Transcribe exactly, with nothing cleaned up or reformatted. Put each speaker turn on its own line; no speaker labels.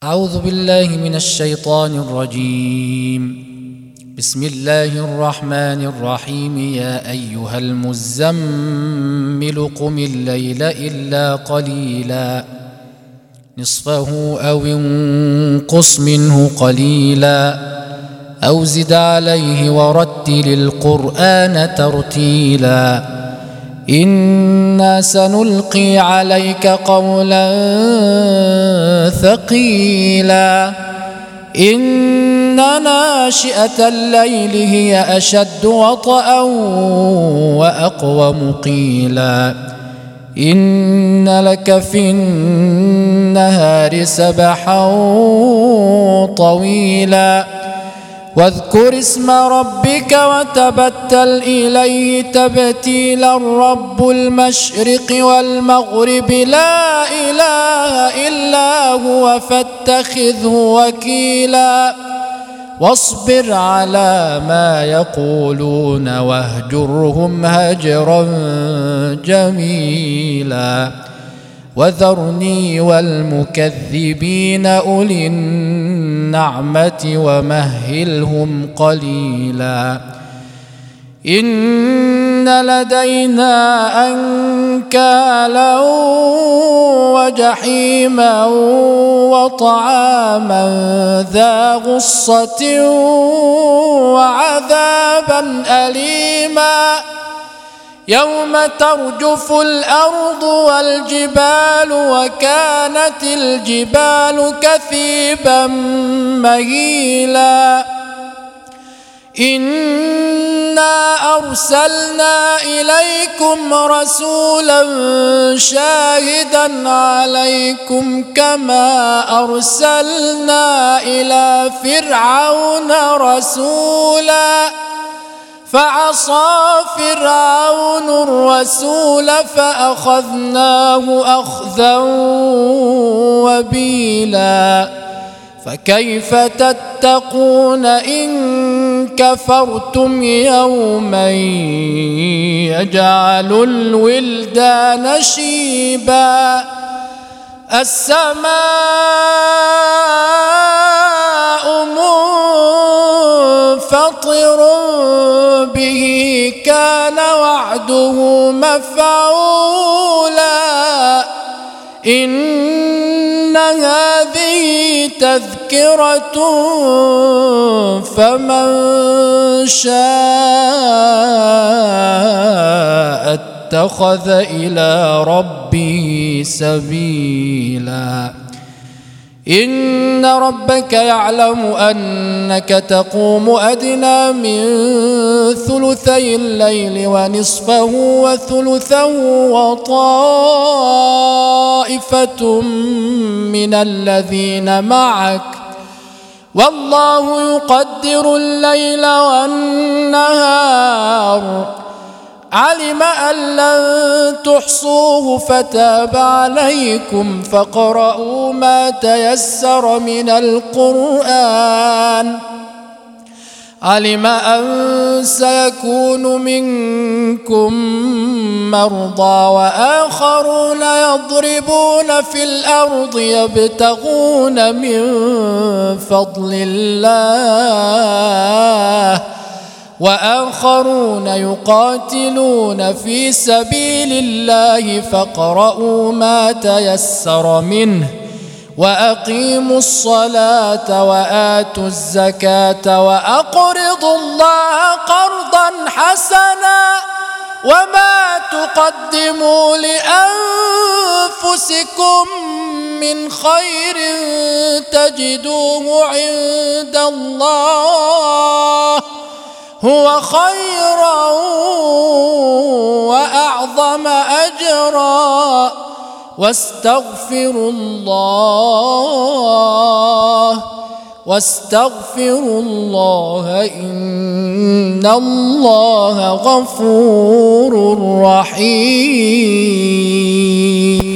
أعوذ بالله من الشيطان الرجيم. بسم الله الرحمن الرحيم. يا أيها المزمل قم الليل إلا قليلا نصفه أو انقص منه قليلا أو زد عليه ورتل القرآن ترتيلا إنا سنلقي عليك قولا ثقيلا إن ناشئة الليل هي أشد وطئا وأقوم قيلا إن لك في النهار سبحا طويلا واذكر اسم ربك وتبتل إليه تبتيلا رب المشرق والمغرب لا إله إلا هو فاتخذه وكيلا واصبر على ما يقولون واهجرهم هجرا جميلا وذرني والمكذبين أولي النعمة ومهلهم قليلا إن لدينا أنكالا وجحيما وطعاما ذا غصة وعذابا أليما يوم ترجف الأرض والجبال وكانت الجبال كثيبا مهيلا إنا أرسلنا إليكم رسولا شاهدا عليكم كما أرسلنا إلى فرعون رسولا فعصى فرعون الرسول فأخذناه أخذا وبيلا فكيف تتقون إن كفرتم يوما يجعل الولدان شيبا السماء منفطر به كان وعده مفعولا إن هذه تذكرة فمن شاء اتخذ إلى ربه سبيلا إن ربك يعلم أنك تقوم أدنى من ثلثي الليل ونصفه وثلثه وطائفة من الذين معك والله يقدر الليل والنهار علم أن لن تحصوه فتاب عليكم فاقرؤوا ما تيسر من القرآن علم أن سيكون منكم مرضى وآخرون يضربون في الأرض يبتغون من فضل الله وآخرون يقاتلون في سبيل الله فاقرؤوا ما تيسر منه وأقيموا الصلاة وآتوا الزكاة وأقرضوا الله قرضا حسنا وما تقدموا لأنفسكم من خير تجدوه عند الله هو خيرا وأعظم أجرا واستغفروا الله واستغفروا الله إن الله غفور رحيم.